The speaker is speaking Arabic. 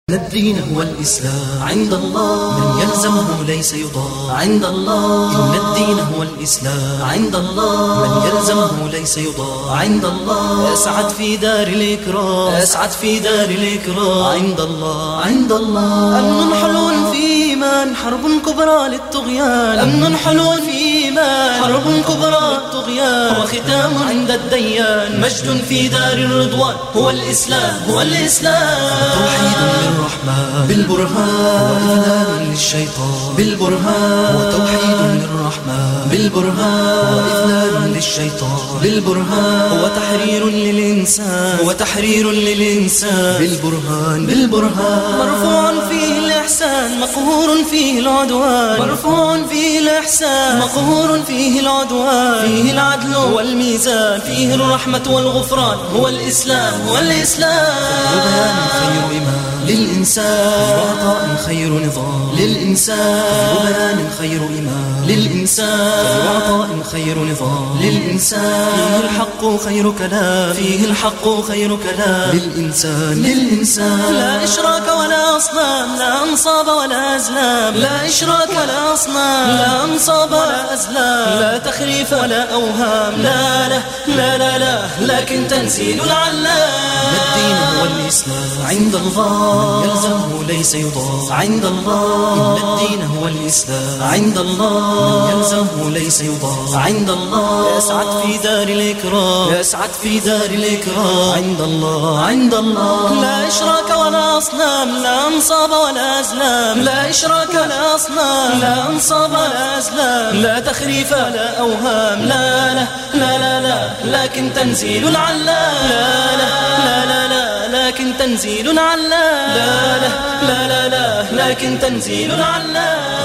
الدين هو الإسلام عند الله، من يلزمه ليس يضاع عند الله. إن الدين هو الإسلام عند الله، من يلزمه ليس يضاع عند الله. أسعد في دار الإكرام، أسعد في دار الإكرام عند الله، عند الله. أمن حلول في إيمان، حرب كبرى للطغيان. أمن حلول في إيمان، حرب كبرى للطغيان. وختام عند الديان، مجد في دار الرضوان. هو الإسلام، هو الإسلام. توحيد للرحمن بالبرهان، وإذلال للشيطان بالبرهان. وتوحيد للرحمن بالبرهان، وإذلال للشيطان بالبرهان. وتحرير للإنسان، وتحرير للإنسان بالبرهان، بالبرهان. مرفوع فيه الإحسان، مقهور فيه العدوان. مرفوع فيه الإحسان، مقهور فيه العدوان. فيه العدل والميزان، فيه الرحمة والغفران. هو الإسلام، هو الإسلام. بيان خير إمام للإنسان، وعطاء خير نظام للإنسان. بيان خير إمام للإنسان، وعطاء خير نظام للإنسان. فيه الحق خير كلام، فيه الحق خير كلام للإنسان، للإنسان. لا إشراك ولا أصنام، لا أنصاب ولا أزلام. لا إشراك ولا أصنام، لا أنصاب ولا أزلام. لا تخريف ولا أوهام، لا لا لا لا لا، لكن تنزيل العلام. الدين هو الإسلام عند الله، يلزمه ليس يضاع عند الله. إن الدين هو الإسلام عند الله، يلزمه ليس يضاع عند الله. يسعد في دار الإكرام، يسعد في دار الإكرام عند الله، عند الله. لا إشراك ولا أصنام، لا أنصاب ولا أزلام. لا إشراك ولا أصنام، لا أنصاب ولا أزلام. لا تخريف ولا أوهام، لا لا لا لا لا، لكن تنزيل العلام. لا لا لا لا لا، لكن تنزيل العلام. لا لا لا لا لا، لكن تنزيل العلام.